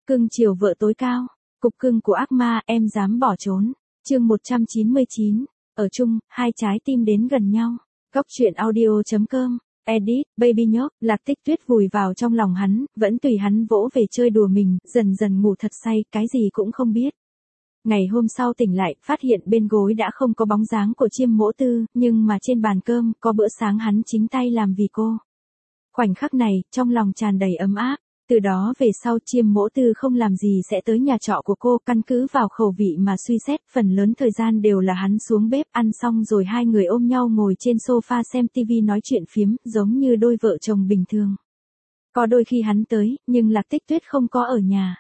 Cưng chiều vợ tối cao. Cục cưng của ác ma, em dám bỏ trốn. Chương 199. Ở chung, hai trái tim đến gần nhau. Góc truyện audio.com. Edit, Baby nhóc, Lạc Tích Tuyết vùi vào trong lòng hắn, vẫn tùy hắn vỗ về chơi đùa mình, dần dần ngủ thật say, cái gì cũng không biết. Ngày hôm sau tỉnh lại, phát hiện bên gối đã không có bóng dáng của Chiêm Mỗ Tư, nhưng mà trên bàn cơm, có bữa sáng hắn chính tay làm vì cô. Khoảnh khắc này, trong lòng tràn đầy ấm áp. Từ đó về sau Chiêm Mỗ Tư không làm gì sẽ tới nhà trọ của cô, căn cứ vào khẩu vị mà suy xét, phần lớn thời gian đều là hắn xuống bếp, ăn xong rồi hai người ôm nhau ngồi trên sofa xem tivi nói chuyện phiếm, giống như đôi vợ chồng bình thường. Có đôi khi hắn tới, nhưng Lạc Tích Tuyết không có ở nhà.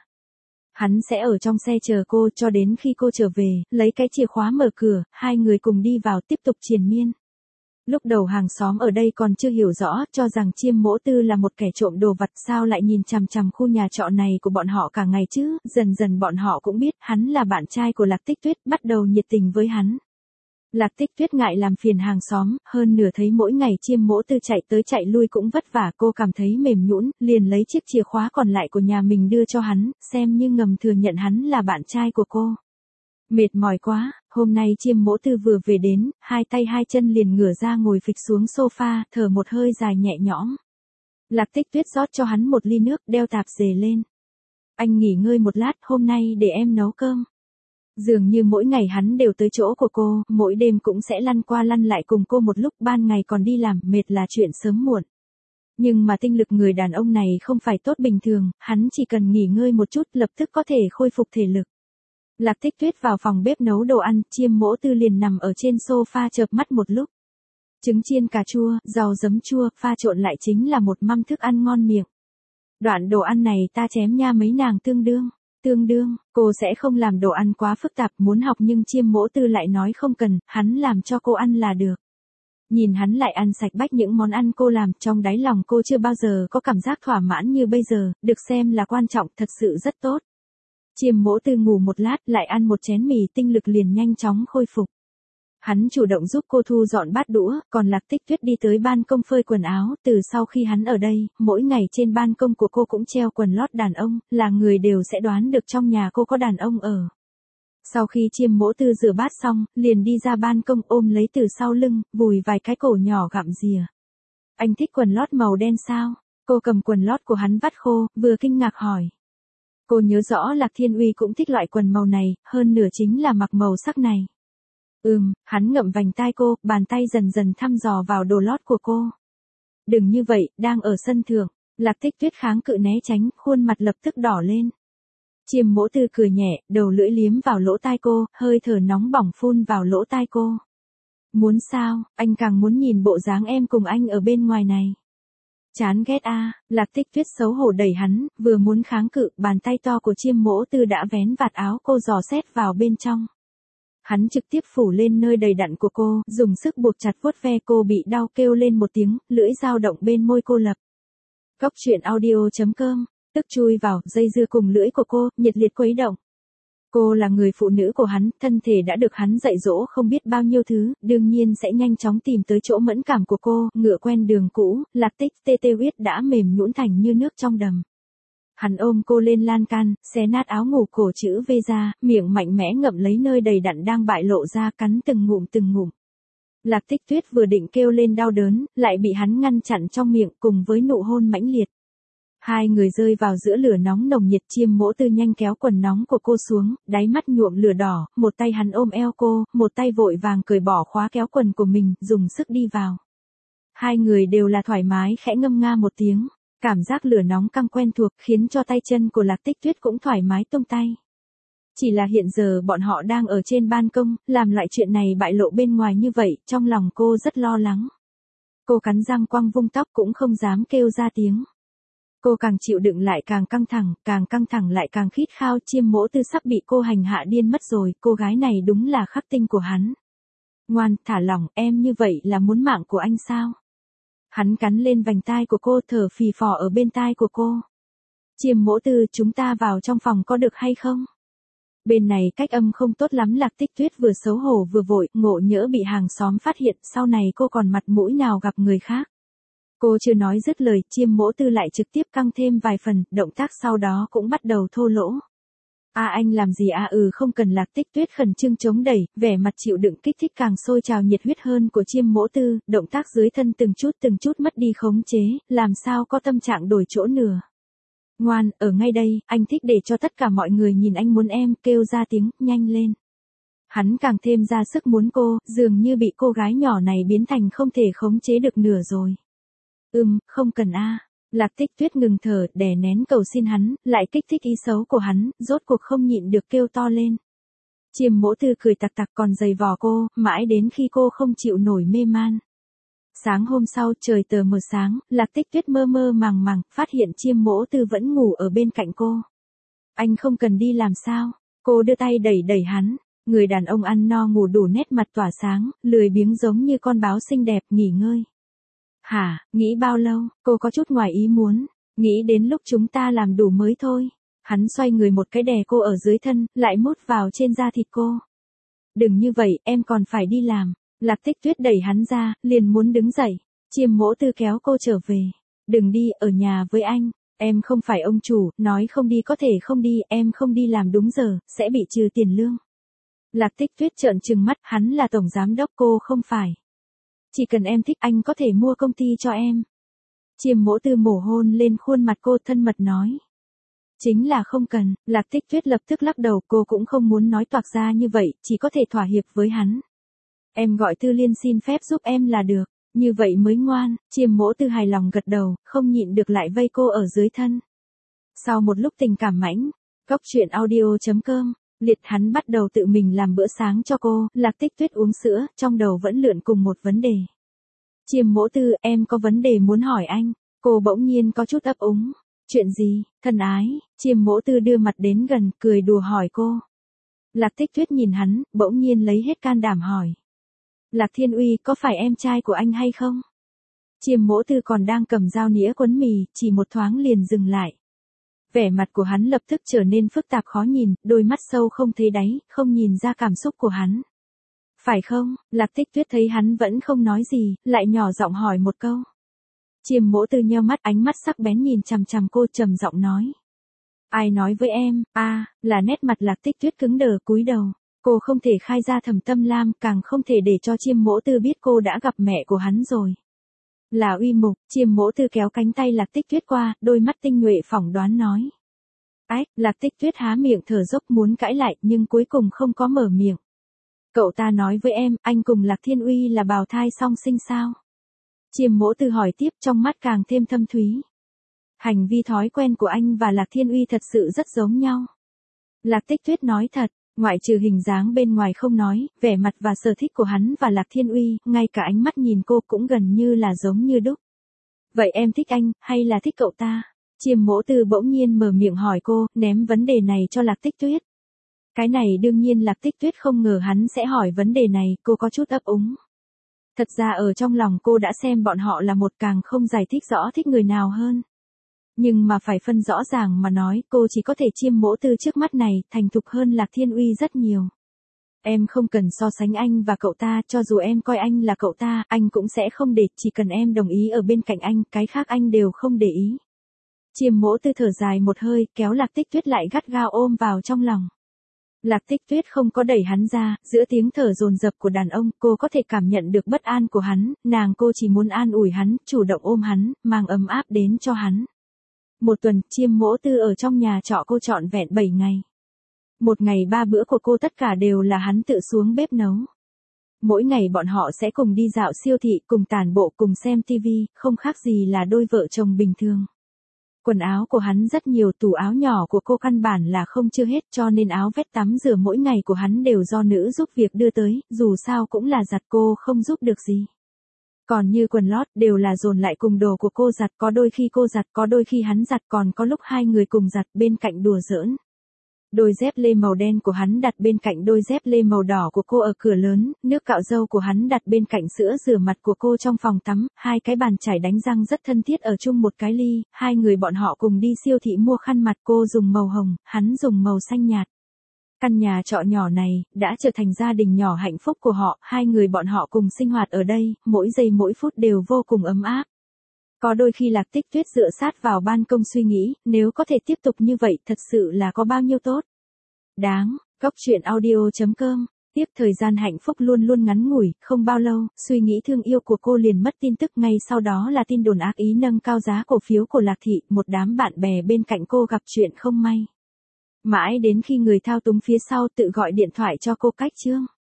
Hắn sẽ ở trong xe chờ cô cho đến khi cô trở về, lấy cái chìa khóa mở cửa, hai người cùng đi vào tiếp tục triền miên. Lúc đầu hàng xóm ở đây còn chưa hiểu rõ, cho rằng Chiêm Mỗ Tư là một kẻ trộm đồ vặt, sao lại nhìn chằm chằm khu nhà trọ này của bọn họ cả ngày chứ, dần dần bọn họ cũng biết hắn là bạn trai của Lạc Tích Tuyết, bắt đầu nhiệt tình với hắn. Lạc Tích Tuyết ngại làm phiền hàng xóm, hơn nửa thấy mỗi ngày Chiêm Mỗ Tư chạy tới chạy lui cũng vất vả, cô cảm thấy mềm nhũn, liền lấy chiếc chìa khóa còn lại của nhà mình đưa cho hắn, xem như ngầm thừa nhận hắn là bạn trai của cô. Mệt mỏi quá, hôm nay Chiêm Mỗ Tư vừa về đến, hai tay hai chân liền ngửa ra ngồi phịch xuống sofa, thở một hơi dài nhẹ nhõm. Lạc Tích Tuyết rót cho hắn một ly nước, đeo tạp dề lên. Anh nghỉ ngơi một lát, hôm nay để em nấu cơm. Dường như mỗi ngày hắn đều tới chỗ của cô, mỗi đêm cũng sẽ lăn qua lăn lại cùng cô một lúc, ban ngày còn đi làm, mệt là chuyện sớm muộn. Nhưng mà tinh lực người đàn ông này không phải tốt bình thường, hắn chỉ cần nghỉ ngơi một chút lập tức có thể khôi phục thể lực. Lạc Tích Tuyết vào phòng bếp nấu đồ ăn, Chiêm Mỗ Tư liền nằm ở trên sofa chợp mắt một lúc. Trứng chiên cà chua, rau giấm chua, pha trộn lại chính là một mâm thức ăn ngon miệng. Đoạn đồ ăn này ta chém nha mấy nàng tương đương, cô sẽ không làm đồ ăn quá phức tạp, muốn học nhưng Chiêm Mỗ Tư lại nói không cần, hắn làm cho cô ăn là được. Nhìn hắn lại ăn sạch bách những món ăn cô làm, trong đáy lòng cô chưa bao giờ có cảm giác thỏa mãn như bây giờ, được xem là quan trọng, thật sự rất tốt. Chiêm Mỗ Tư ngủ một lát, lại ăn một chén mì, tinh lực liền nhanh chóng khôi phục. Hắn chủ động giúp cô thu dọn bát đũa, còn Lạc Tích Tuyết đi tới ban công phơi quần áo, từ sau khi hắn ở đây, mỗi ngày trên ban công của cô cũng treo quần lót đàn ông, là người đều sẽ đoán được trong nhà cô có đàn ông ở. Sau khi Chiêm Mỗ Tư rửa bát xong, liền đi ra ban công ôm lấy từ sau lưng, vùi vài cái cổ nhỏ gặm dìa. Anh thích quần lót màu đen sao? Cô cầm quần lót của hắn vắt khô, vừa kinh ngạc hỏi. Cô nhớ rõ Lạc Thiên Uy cũng thích loại quần màu này, hơn nửa chính là mặc màu sắc này. Hắn ngậm vành tai cô, bàn tay dần dần thăm dò vào đồ lót của cô. Đừng như vậy, đang ở sân thượng. Lạc Tích Tuyết kháng cự né tránh, khuôn mặt lập tức đỏ lên. Chiêm Mỗ Tư cười nhẹ, đầu lưỡi liếm vào lỗ tai cô, hơi thở nóng bỏng phun vào lỗ tai cô. Muốn sao, anh càng muốn nhìn bộ dáng em cùng anh ở bên ngoài này. Chán ghét a. Lạc Tích Tuyết xấu hổ đẩy hắn, vừa muốn kháng cự, bàn tay to của Chiêm Mỗ Tư đã vén vạt áo cô dò xét vào bên trong. Hắn trực tiếp phủ lên nơi đầy đặn của cô, dùng sức buộc chặt vuốt ve cô bị đau kêu lên một tiếng, lưỡi dao động bên môi cô lập. Góc truyện audio.com, tức chui vào, dây dưa cùng lưỡi của cô, nhiệt liệt khuấy động. Cô là người phụ nữ của hắn, thân thể đã được hắn dạy dỗ không biết bao nhiêu thứ, đương nhiên sẽ nhanh chóng tìm tới chỗ mẫn cảm của cô, ngựa quen đường cũ, Lạc Tích tê huyết đã mềm nhũn thành như nước trong đầm. Hắn ôm cô lên lan can, xé nát áo ngủ cổ chữ V ra, miệng mạnh mẽ ngậm lấy nơi đầy đặn đang bại lộ ra, cắn từng ngụm. Lạc Tích Tuyết vừa định kêu lên đau đớn, lại bị hắn ngăn chặn trong miệng cùng với nụ hôn mãnh liệt. Hai người rơi vào giữa lửa nóng nồng nhiệt, Chiêm Mỗ Tư nhanh kéo quần nóng của cô xuống, đáy mắt nhuộm lửa đỏ, một tay hắn ôm eo cô, một tay vội vàng cởi bỏ khóa kéo quần của mình, dùng sức đi vào. Hai người đều là thoải mái khẽ ngâm nga một tiếng. Cảm giác lửa nóng căng quen thuộc khiến cho tay chân của Lạc Tích Tuyết cũng thoải mái tung tay. Chỉ là hiện giờ bọn họ đang ở trên ban công, làm loại chuyện này bại lộ bên ngoài như vậy, trong lòng cô rất lo lắng. Cô cắn răng quăng vung tóc cũng không dám kêu ra tiếng. Cô càng chịu đựng lại càng căng thẳng lại càng khít khao, Chiêm Mỗ Tư sắp bị cô hành hạ điên mất rồi, cô gái này đúng là khắc tinh của hắn. Ngoan, thả lỏng, em như vậy là muốn mạng của anh sao? Hắn cắn lên vành tai của cô, thở phì phò ở bên tai của cô. Chiêm Mỗ Tư, chúng ta vào trong phòng có được hay không? Bên này cách âm không tốt lắm, Lạc Tích Tuyết vừa xấu hổ vừa vội, ngộ nhỡ bị hàng xóm phát hiện, sau này cô còn mặt mũi nào gặp người khác. Cô chưa nói dứt lời, Chiêm Mỗ Tư lại trực tiếp căng thêm vài phần, động tác sau đó cũng bắt đầu thô lỗ. Anh làm gì không cần. Lạc Tích Tuyết khẩn trương chống đẩy, vẻ mặt chịu đựng kích thích càng sôi trào nhiệt huyết hơn của Chiêm Mỗ Tư, động tác dưới thân từng chút mất đi khống chế, làm sao có tâm trạng đổi chỗ nửa. Ngoan, ở ngay đây, anh thích để cho tất cả mọi người nhìn anh muốn em, kêu ra tiếng, nhanh lên. Hắn càng thêm ra sức muốn cô, dường như bị cô gái nhỏ này biến thành không thể khống chế được nửa rồi. Không cần Lạc Tích Tuyết ngừng thở, đè nén cầu xin hắn, lại kích thích ý xấu của hắn, rốt cuộc không nhịn được kêu to lên. Chiêm Mỗ Tư cười tặc tặc còn giày vò cô, mãi đến khi cô không chịu nổi mê man. Sáng hôm sau, trời tờ mờ sáng, Lạc Tích Tuyết mơ mơ màng màng, phát hiện Chiêm Mỗ Tư vẫn ngủ ở bên cạnh cô. Anh không cần đi làm sao? Cô đưa tay đẩy đẩy hắn. Người đàn ông ăn no ngủ đủ nét mặt tỏa sáng, lười biếng giống như con báo xinh đẹp, nghỉ ngơi. Hả, nghĩ bao lâu? Cô có chút ngoài ý muốn. Nghĩ đến lúc chúng ta làm đủ mới thôi. Hắn xoay người một cái đè cô ở dưới thân, lại mút vào trên da thịt cô. Đừng như vậy, em còn phải đi làm. Lạc Tích Tuyết đẩy hắn ra, liền muốn đứng dậy. Chiêm Mỗ Tư kéo cô trở về. Đừng đi, ở nhà với anh. Em không phải ông chủ, nói không đi có thể không đi, em không đi làm đúng giờ, sẽ bị trừ tiền lương. Lạc Tích Tuyết trợn trừng mắt, hắn là tổng giám đốc, cô không phải. Chỉ cần em thích anh có thể mua công ty cho em. Chiêm Mỗ Tư mổ hôn lên khuôn mặt cô, thân mật nói. Chính là không cần. Lạc Tích Tuyết lập tức lắc đầu, cô cũng không muốn nói toạc ra như vậy, chỉ có thể thỏa hiệp với hắn. Em gọi Tư Liên xin phép giúp em là được, như vậy mới ngoan. Chiêm Mỗ Tư hài lòng gật đầu, không nhịn được lại vây cô ở dưới thân. Sau một lúc tình cảm mãnh, Góc Truyện Audio.com, Liệt hắn bắt đầu tự mình làm bữa sáng cho cô. Lạc Tích Tuyết uống sữa, trong đầu vẫn lượn cùng một vấn đề. Chiêm Mỗ Tư, em có vấn đề muốn hỏi anh. Cô bỗng nhiên có chút ấp úng. Chuyện gì, thân ái? Chiêm Mỗ Tư đưa mặt đến gần, cười đùa hỏi cô. Lạc Tích Tuyết nhìn hắn, bỗng nhiên lấy hết can đảm hỏi. Lạc Thiên Uy, có phải em trai của anh hay không? Chiêm Mỗ Tư còn đang cầm dao nĩa quấn mì, chỉ một thoáng liền dừng lại. Vẻ mặt của hắn lập tức trở nên phức tạp khó nhìn, đôi mắt sâu không thấy đáy, không nhìn ra cảm xúc của hắn. Phải không? Lạc Tích Tuyết thấy hắn vẫn không nói gì, lại nhỏ giọng hỏi một câu. Chiêm Mỗ Tư nheo mắt, ánh mắt sắc bén nhìn chằm chằm cô, trầm giọng nói. Ai nói với em? Là nét mặt Lạc Tích Tuyết cứng đờ, cúi đầu. Cô không thể khai ra thầm tâm lam, càng không thể để cho Chiêm Mỗ Tư biết cô đã gặp mẹ của hắn rồi. Là Uy Mục. Chiêm Mỗ Tư kéo cánh tay Lạc Tích Tuyết qua, đôi mắt tinh nhuệ phỏng đoán nói. Lạc Tích Tuyết há miệng thở dốc muốn cãi lại, nhưng cuối cùng không có mở miệng. Cậu ta nói với em, anh cùng Lạc Thiên Uy là bào thai song sinh sao? Chiêm Mỗ Tư hỏi tiếp, trong mắt càng thêm thâm thúy. Hành vi thói quen của anh và Lạc Thiên Uy thật sự rất giống nhau. Lạc Tích Tuyết nói thật, ngoại trừ hình dáng bên ngoài không nói, vẻ mặt và sở thích của hắn và Lạc Thiên Uy, ngay cả ánh mắt nhìn cô cũng gần như là giống như đúc. Vậy em thích anh, hay là thích cậu ta? Chiêm Mỗ Tư bỗng nhiên mở miệng hỏi cô, ném vấn đề này cho Lạc Tích Tuyết. Cái này đương nhiên Lạc Tích Tuyết không ngờ hắn sẽ hỏi vấn đề này, cô có chút ấp úng. Thật ra ở trong lòng cô đã xem bọn họ là một, càng không giải thích rõ thích người nào hơn. Nhưng mà phải phân rõ ràng mà nói, cô chỉ có thể Chiêm Mỗ Tư trước mắt này, thành thục hơn Lạc Thiên Uy rất nhiều. Em không cần so sánh anh và cậu ta, cho dù em coi anh là cậu ta, anh cũng sẽ không để, chỉ cần em đồng ý ở bên cạnh anh, cái khác anh đều không để ý. Chiêm Mỗ Tư thở dài một hơi, kéo Lạc Tích Tuyết lại gắt gao ôm vào trong lòng. Lạc Tích Tuyết không có đẩy hắn ra, giữa tiếng thở dồn dập của đàn ông, cô có thể cảm nhận được bất an của hắn, cô chỉ muốn an ủi hắn, chủ động ôm hắn, mang ấm áp đến cho hắn. Một tuần, Chiêm Mỗ Tư ở trong nhà trọ cô trọn vẹn 7 ngày. Một ngày 3 bữa của cô tất cả đều là hắn tự xuống bếp nấu. Mỗi ngày bọn họ sẽ cùng đi dạo siêu thị, cùng tản bộ, cùng xem tivi, không khác gì là đôi vợ chồng bình thường. Quần áo của hắn rất nhiều, tủ áo nhỏ của cô căn bản là không chưa hết, cho nên áo vét tắm rửa mỗi ngày của hắn đều do nữ giúp việc đưa tới, dù sao cũng là giặt, cô không giúp được gì. Còn như quần lót đều là dồn lại cùng đồ của cô giặt, có đôi khi cô giặt, có đôi khi hắn giặt, còn có lúc hai người cùng giặt, bên cạnh đùa giỡn. Đôi dép lê màu đen của hắn đặt bên cạnh đôi dép lê màu đỏ của cô ở cửa lớn, nước cạo râu của hắn đặt bên cạnh sữa rửa mặt của cô trong phòng tắm, hai cái bàn chải đánh răng rất thân thiết ở chung một cái ly, hai người bọn họ cùng đi siêu thị mua khăn mặt, cô dùng màu hồng, hắn dùng màu xanh nhạt. Căn nhà trọ nhỏ này, đã trở thành gia đình nhỏ hạnh phúc của họ, hai người bọn họ cùng sinh hoạt ở đây, mỗi giây mỗi phút đều vô cùng ấm áp. Có đôi khi Lạc Tích Tuyết dựa sát vào ban công suy nghĩ, nếu có thể tiếp tục như vậy thật sự là có bao nhiêu tốt. Đáng, Góc truyện audio.com. Tiếp thời gian hạnh phúc luôn luôn ngắn ngủi, không bao lâu, suy nghĩ thương yêu của cô liền mất tin tức, ngay sau đó là tin đồn ác ý nâng cao giá cổ phiếu của Lạc Thị, một đám bạn bè bên cạnh cô gặp chuyện không may. Mãi đến khi người thao túng phía sau tự gọi điện thoại cho cô cách trương.